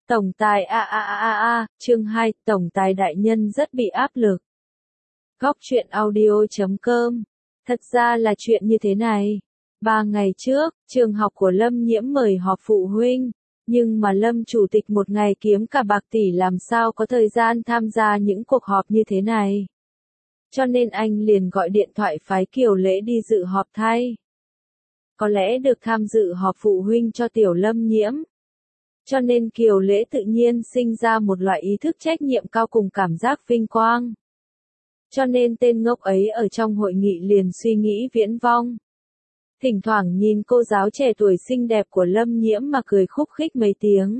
Tổng tài chương 2, Tổng tài đại nhân rất bị áp lực. Góc truyện audio.com. Thật ra là chuyện như thế này. 3 ngày trước, trường học của Lâm Nhiễm mời họp phụ huynh, nhưng mà Lâm chủ tịch một ngày kiếm cả bạc tỷ làm sao có thời gian tham gia những cuộc họp như thế này. Cho nên anh liền gọi điện thoại phái Kiều Lễ đi dự họp thay. Có lẽ được tham dự họp phụ huynh cho tiểu Lâm Nhiễm. Cho nên Kiều Lễ tự nhiên sinh ra một loại ý thức trách nhiệm cao cùng cảm giác vinh quang. Cho nên tên ngốc ấy ở trong hội nghị liền suy nghĩ viễn vông. Thỉnh thoảng nhìn cô giáo trẻ tuổi xinh đẹp của Lâm Nhiễm mà cười khúc khích mấy tiếng.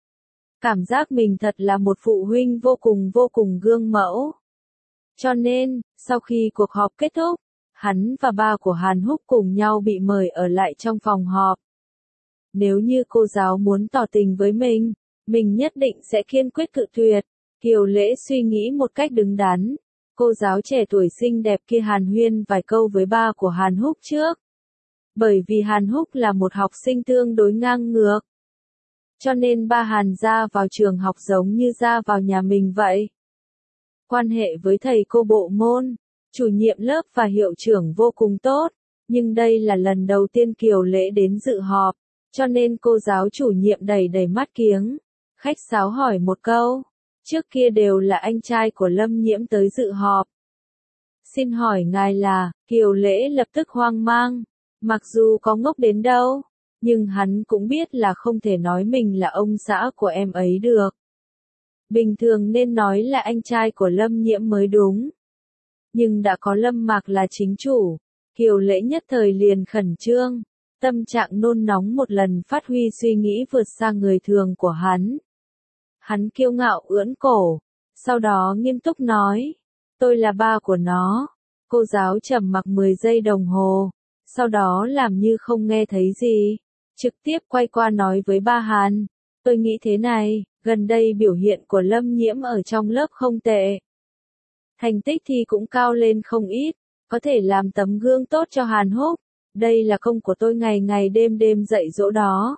Cảm giác mình thật là một phụ huynh vô cùng gương mẫu. Cho nên, sau khi cuộc họp kết thúc, hắn và ba của Hàn Húc cùng nhau bị mời ở lại trong phòng họp. Nếu như cô giáo muốn tỏ tình với mình nhất định sẽ kiên quyết cự tuyệt. Kiều Lễ suy nghĩ một cách đứng đắn. Cô giáo trẻ tuổi xinh đẹp kia hàn huyên vài câu với ba của Hàn Húc trước. Bởi vì Hàn Húc là một học sinh tương đối ngang ngược. Cho nên ba Hàn ra vào trường học giống như ra vào nhà mình vậy. Quan hệ với thầy cô bộ môn, chủ nhiệm lớp và hiệu trưởng vô cùng tốt. Nhưng đây là lần đầu tiên Kiều Lễ đến dự họp. Cho nên cô giáo chủ nhiệm đầy mắt kiếng, khách sáo hỏi một câu, trước kia đều là anh trai của Lâm Nhiễm tới dự họp. Xin hỏi ngài là, Kiều Lễ lập tức hoang mang, mặc dù có ngốc đến đâu, nhưng hắn cũng biết là không thể nói mình là ông xã của em ấy được. Bình thường nên nói là anh trai của Lâm Nhiễm mới đúng. Nhưng đã có Lâm Mạc là chính chủ, Kiều Lễ nhất thời liền khẩn trương. Tâm trạng nôn nóng một lần phát huy suy nghĩ vượt xa người thường của hắn. Hắn kiêu ngạo ưỡn cổ, sau đó nghiêm túc nói, tôi là ba của nó. Cô giáo trầm mặc 10 giây đồng hồ, sau đó làm như không nghe thấy gì, trực tiếp quay qua nói với ba Hàn, tôi nghĩ thế này, gần đây biểu hiện của Lâm Nhiễm ở trong lớp không tệ. Thành tích thì cũng cao lên không ít, có thể làm tấm gương tốt cho Hàn Húc. Đây là công của tôi ngày đêm dạy dỗ đó.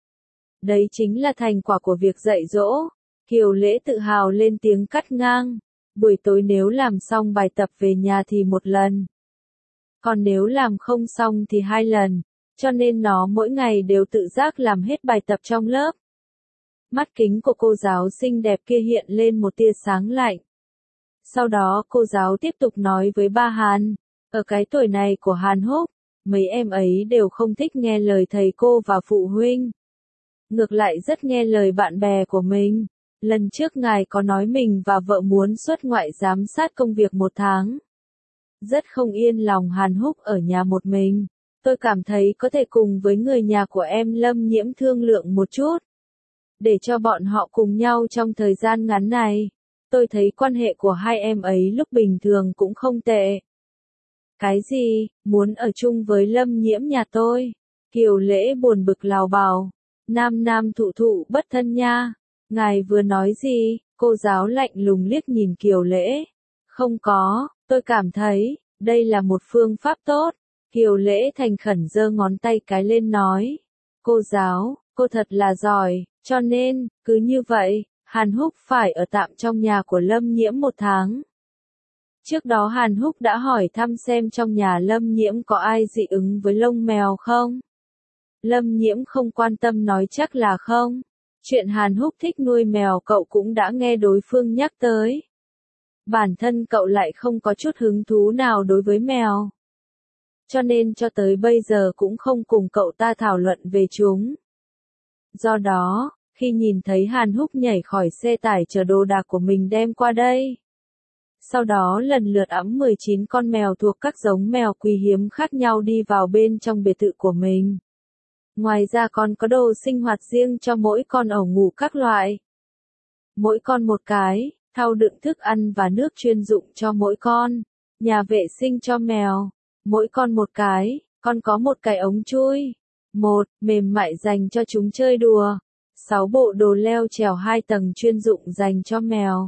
Đấy chính là thành quả của việc dạy dỗ. Kiều Lễ tự hào lên tiếng cắt ngang. Buổi tối nếu làm xong bài tập về nhà thì một lần. Còn nếu làm không xong thì 2 lần. Cho nên nó mỗi ngày đều tự giác làm hết bài tập trong lớp. Mắt kính của cô giáo xinh đẹp kia hiện lên một tia sáng lạnh. Sau đó cô giáo tiếp tục nói với ba Hàn. Ở cái tuổi này của Hàn Húc, mấy em ấy đều không thích nghe lời thầy cô và phụ huynh. Ngược lại rất nghe lời bạn bè của mình. Lần trước ngài có nói mình và vợ muốn xuất ngoại giám sát công việc 1 tháng. Rất không yên lòng Hàn Húc ở nhà một mình. Tôi cảm thấy có thể cùng với người nhà của em Lâm Nhiễm thương lượng một chút. Để cho bọn họ cùng nhau trong thời gian ngắn này. Tôi thấy quan hệ của hai em ấy lúc bình thường cũng không tệ. Cái gì, muốn ở chung với Lâm Nhiễm nhà tôi? Kiều Lễ buồn bực lào bào. Nam thụ bất thân nha. Ngài vừa nói gì? Cô giáo lạnh lùng liếc nhìn Kiều Lễ. Không có, tôi cảm thấy, đây là một phương pháp tốt. Kiều Lễ thành khẩn giơ ngón tay cái lên nói. Cô giáo, cô thật là giỏi, cho nên, cứ như vậy, Hàn Húc phải ở tạm trong nhà của Lâm Nhiễm 1 tháng. Trước đó Hàn Húc đã hỏi thăm xem trong nhà Lâm Nhiễm có ai dị ứng với lông mèo không. Lâm Nhiễm không quan tâm nói chắc là không. Chuyện Hàn Húc thích nuôi mèo cậu cũng đã nghe đối phương nhắc tới. Bản thân cậu lại không có chút hứng thú nào đối với mèo. Cho nên cho tới bây giờ cũng không cùng cậu ta thảo luận về chúng. Do đó, khi nhìn thấy Hàn Húc nhảy khỏi xe tải chở đồ đạc của mình đem qua đây. Sau đó lần lượt ẵm 19 con mèo thuộc các giống mèo quý hiếm khác nhau đi vào bên trong biệt thự của mình. Ngoài ra còn có đồ sinh hoạt riêng cho mỗi con ổ ngủ các loại. Mỗi con một cái, thau đựng thức ăn và nước chuyên dụng cho mỗi con, nhà vệ sinh cho mèo, mỗi con một cái, còn có một cái ống chui. 1. Mềm mại dành cho chúng chơi đùa. 6 bộ đồ leo trèo 2 tầng chuyên dụng dành cho mèo.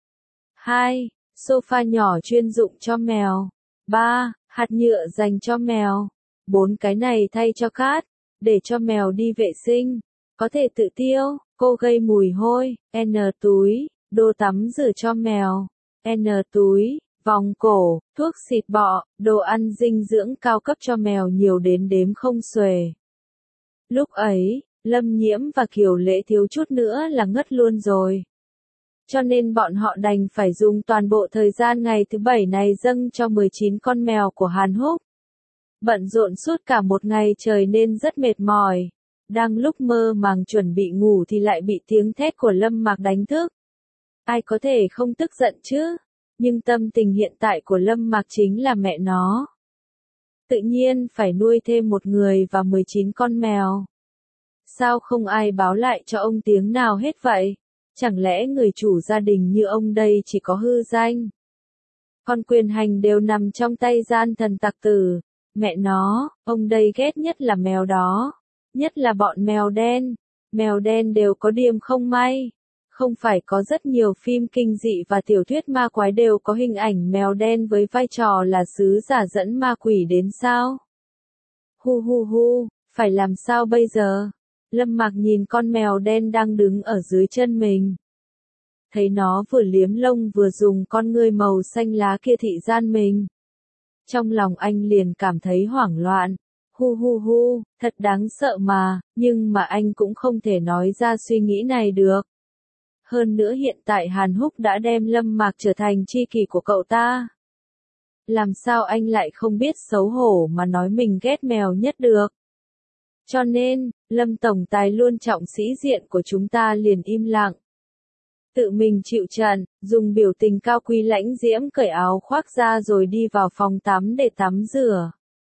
2. Sofa nhỏ chuyên dụng cho mèo. 3. Hạt nhựa dành cho mèo. 4 cái này thay cho cát, để cho mèo đi vệ sinh, có thể tự tiêu. Cô gây mùi hôi, N túi, đồ tắm rửa cho mèo, N túi, vòng cổ, thuốc xịt bọ, đồ ăn dinh dưỡng cao cấp cho mèo nhiều đến đếm không xuể. Lúc ấy, Lâm Nhiễm và Kiều Lễ thiếu chút nữa là ngất luôn rồi. Cho nên bọn họ đành phải dùng toàn bộ thời gian ngày thứ bảy này dâng cho 19 con mèo của Hàn Húc. Bận rộn suốt cả một ngày trời nên rất mệt mỏi. Đang lúc mơ màng chuẩn bị ngủ thì lại bị tiếng thét của Lâm Mạc đánh thức. Ai có thể không tức giận chứ? Nhưng tâm tình hiện tại của Lâm Mạc chính là mẹ nó. Tự nhiên phải nuôi thêm một người và 19 con mèo. Sao không ai báo lại cho ông tiếng nào hết vậy? Chẳng lẽ người chủ gia đình như ông đây chỉ có hư danh? Còn quyền hành đều nằm trong tay gian thần tặc tử. Mẹ nó, ông đây ghét nhất là mèo đó. Nhất là bọn mèo đen. Mèo đen đều có điểm không may. Không phải có rất nhiều phim kinh dị và tiểu thuyết ma quái đều có hình ảnh mèo đen với vai trò là sứ giả dẫn ma quỷ đến sao? Hu hu hu, phải làm sao bây giờ? Lâm Mạc nhìn con mèo đen đang đứng ở dưới chân mình. Thấy nó vừa liếm lông vừa dùng con ngươi màu xanh lá kia thị gian mình. Trong lòng anh liền cảm thấy hoảng loạn. Hu hu hu, thật đáng sợ mà, nhưng mà anh cũng không thể nói ra suy nghĩ này được. Hơn nữa hiện tại Hàn Húc đã đem Lâm Mạc trở thành tri kỷ của cậu ta. Làm sao anh lại không biết xấu hổ mà nói mình ghét mèo nhất được. Cho nên, Lâm Tổng Tài luôn trọng sĩ diện của chúng ta liền im lặng. Tự mình chịu trận, dùng biểu tình cao quý lãnh diễm cởi áo khoác ra rồi đi vào phòng tắm để tắm rửa.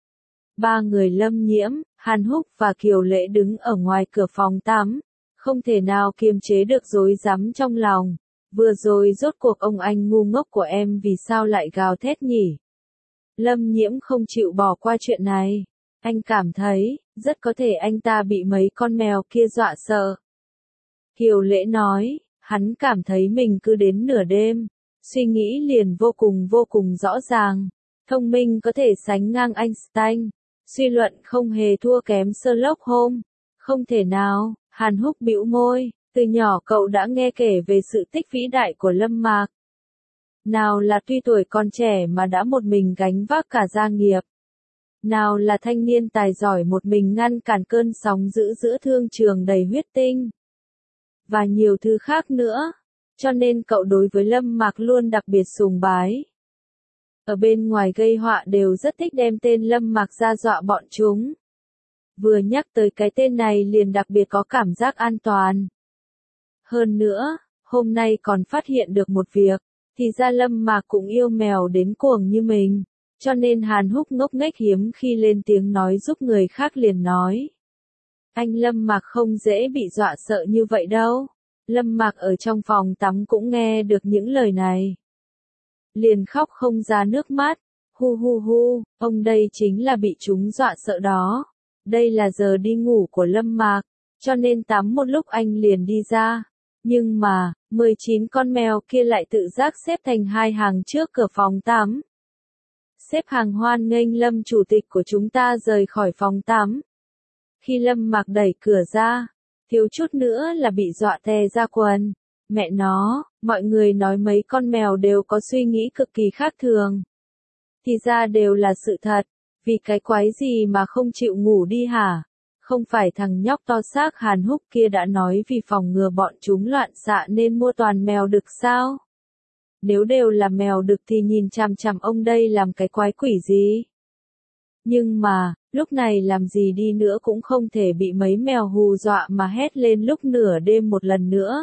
Ba người Lâm Nhiễm, Hàn Húc và Kiều Lễ đứng ở ngoài cửa phòng tắm. Không thể nào kiềm chế được rối rắm trong lòng. Vừa rồi rốt cuộc ông anh ngu ngốc của em vì sao lại gào thét nhỉ? Lâm Nhiễm không chịu bỏ qua chuyện này. Anh cảm thấy, rất có thể anh ta bị mấy con mèo kia dọa sợ. Kiều Lễ nói, hắn cảm thấy mình cứ đến nửa đêm. Suy nghĩ liền vô cùng rõ ràng. Thông minh có thể sánh ngang Einstein. Suy luận không hề thua kém Sherlock Holmes. Không thể nào. Hàn Húc bĩu môi, từ nhỏ cậu đã nghe kể về sự tích vĩ đại của Lâm Mạc. Nào là tuy tuổi còn trẻ mà đã một mình gánh vác cả gia nghiệp. Nào là thanh niên tài giỏi một mình ngăn cản cơn sóng dữ giữa thương trường đầy huyết tinh. Và nhiều thứ khác nữa. Cho nên cậu đối với Lâm Mạc luôn đặc biệt sùng bái. Ở bên ngoài gây họa đều rất thích đem tên Lâm Mạc ra dọa bọn chúng. Vừa nhắc tới cái tên này liền đặc biệt có cảm giác an toàn. Hơn nữa, hôm nay còn phát hiện được một việc, thì ra Lâm Mạc cũng yêu mèo đến cuồng như mình. Cho nên Hàn Húc ngốc nghếch hiếm khi lên tiếng nói giúp người khác liền nói. Anh Lâm Mạc không dễ bị dọa sợ như vậy đâu. Lâm Mạc ở trong phòng tắm cũng nghe được những lời này. Liền khóc không ra nước mắt. Hu hu hu, ông đây chính là bị chúng dọa sợ đó. Đây là giờ đi ngủ của Lâm Mạc, cho nên tắm một lúc anh liền đi ra. Nhưng mà, 19 con mèo kia lại tự giác xếp thành hai hàng trước cửa phòng tắm. Xếp hàng hoan nghênh Lâm chủ tịch của chúng ta rời khỏi phòng tắm. Khi Lâm Mạc đẩy cửa ra, thiếu chút nữa là bị dọa tè ra quần. Mẹ nó, mọi người nói mấy con mèo đều có suy nghĩ cực kỳ khác thường. Thì ra đều là sự thật. Vì cái quái gì mà không chịu ngủ đi hả? Không phải thằng nhóc to xác Hàn Húc kia đã nói vì phòng ngừa bọn chúng loạn xạ nên mua toàn mèo đực sao? Nếu đều là mèo đực thì nhìn chằm chằm ông đây làm cái quái quỷ gì? Nhưng mà, lúc này làm gì đi nữa cũng không thể bị mấy mèo hù dọa mà hét lên lúc nửa đêm một lần nữa.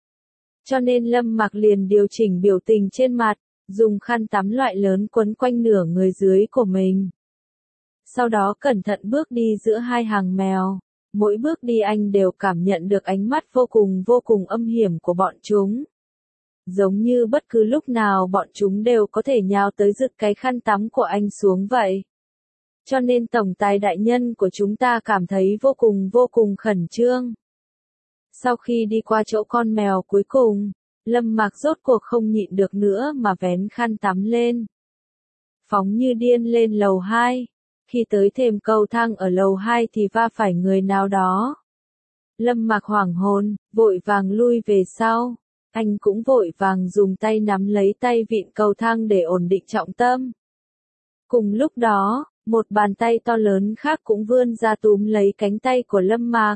Cho nên Lâm Mạc liền điều chỉnh biểu tình trên mặt, dùng khăn tắm loại lớn quấn quanh nửa người dưới của mình. Sau đó cẩn thận bước đi giữa hai hàng mèo. Mỗi bước đi anh đều cảm nhận được ánh mắt vô cùng âm hiểm của bọn chúng. Giống như bất cứ lúc nào bọn chúng đều có thể nhào tới giật cái khăn tắm của anh xuống vậy. Cho nên tổng tài đại nhân của chúng ta cảm thấy vô cùng khẩn trương. Sau khi đi qua chỗ con mèo cuối cùng, Lâm Mạc rốt cuộc không nhịn được nữa mà vén khăn tắm lên. Phóng như điên lên lầu 2. Khi tới thềm cầu thang ở lầu 2 thì va phải người nào đó. Lâm Mạc hoảng hồn, vội vàng lui về sau. Anh cũng vội vàng dùng tay nắm lấy tay vịn cầu thang để ổn định trọng tâm. Cùng lúc đó, một bàn tay to lớn khác cũng vươn ra túm lấy cánh tay của Lâm Mạc.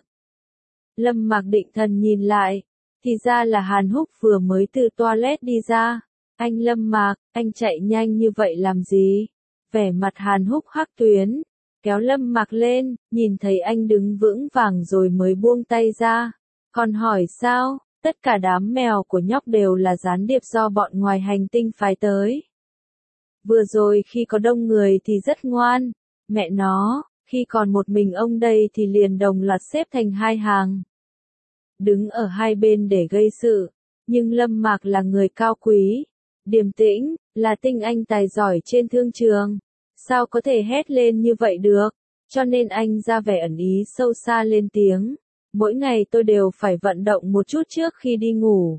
Lâm Mạc định thần nhìn lại, thì ra là Hàn Húc vừa mới từ toilet đi ra. Anh Lâm Mạc, anh chạy nhanh như vậy làm gì? Vẻ mặt Hàn Húc hắc tuyến, kéo Lâm Mạc lên, nhìn thấy anh đứng vững vàng rồi mới buông tay ra. Còn hỏi sao? Tất cả đám mèo của nhóc đều là gián điệp do bọn ngoài hành tinh phái tới. Vừa rồi khi có đông người thì rất ngoan, mẹ nó, khi còn một mình ông đây thì liền đồng loạt xếp thành hai hàng. Đứng ở hai bên để gây sự, nhưng Lâm Mạc là người cao quý, điềm tĩnh, là tinh anh tài giỏi trên thương trường. Sao có thể hét lên như vậy được? Cho nên anh ra vẻ ẩn ý sâu xa lên tiếng. Mỗi ngày tôi đều phải vận động một chút trước khi đi ngủ.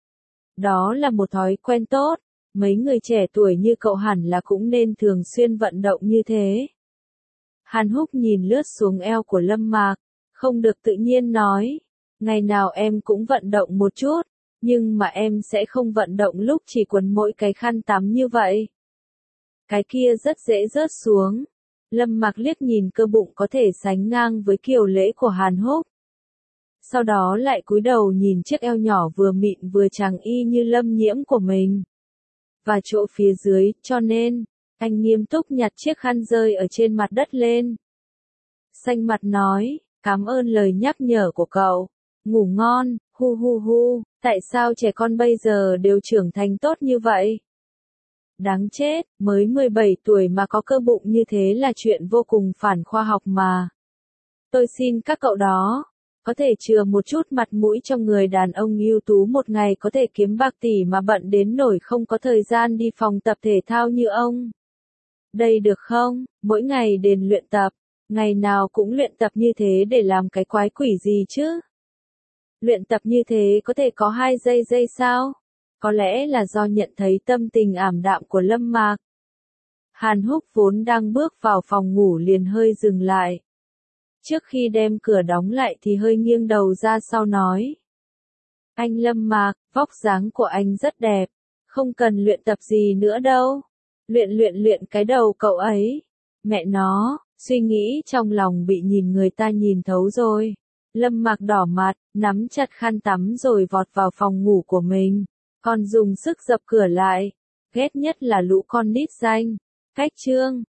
Đó là một thói quen tốt, mấy người trẻ tuổi như cậu hẳn là cũng nên thường xuyên vận động như thế. Hàn Húc nhìn lướt xuống eo của Lâm Mạc, không được tự nhiên nói, ngày nào em cũng vận động một chút, nhưng mà em sẽ không vận động lúc chỉ quấn mỗi cái khăn tắm như vậy. Cái kia rất dễ rớt xuống. Lâm Mạc liếc nhìn cơ bụng có thể sánh ngang với kiều lễ của Hàn Húc. Sau đó lại cúi đầu nhìn chiếc eo nhỏ vừa mịn vừa chàng y như Lâm Nhiễm của mình. Và chỗ phía dưới, cho nên, anh nghiêm túc nhặt chiếc khăn rơi ở trên mặt đất lên. Xanh mặt nói, cảm ơn lời nhắc nhở của cậu. Ngủ ngon, hu hu hu, tại sao trẻ con bây giờ đều trưởng thành tốt như vậy? Đáng chết, mới 17 tuổi mà có cơ bụng như thế là chuyện vô cùng phản khoa học mà. Tôi xin các cậu đó, có thể chừa một chút mặt mũi cho người đàn ông ưu tú một ngày có thể kiếm bạc tỷ mà bận đến nỗi không có thời gian đi phòng tập thể thao như ông. Đây được không? Mỗi ngày đến luyện tập, ngày nào cũng luyện tập như thế để làm cái quái quỷ gì chứ? Luyện tập như thế có thể có 2 giây sao? Có lẽ là do nhận thấy tâm tình ảm đạm của Lâm Mạc. Hàn Húc vốn đang bước vào phòng ngủ liền hơi dừng lại. Trước khi đem cửa đóng lại thì hơi nghiêng đầu ra sau nói. Anh Lâm Mạc, vóc dáng của anh rất đẹp, không cần luyện tập gì nữa đâu. Luyện cái đầu cậu ấy. Mẹ nó, suy nghĩ trong lòng bị nhìn người ta nhìn thấu rồi. Lâm Mạc đỏ mặt, nắm chặt khăn tắm rồi vọt vào phòng ngủ của mình. Còn dùng sức dập cửa lại. Ghét nhất là lũ con nít danh. Cách chương.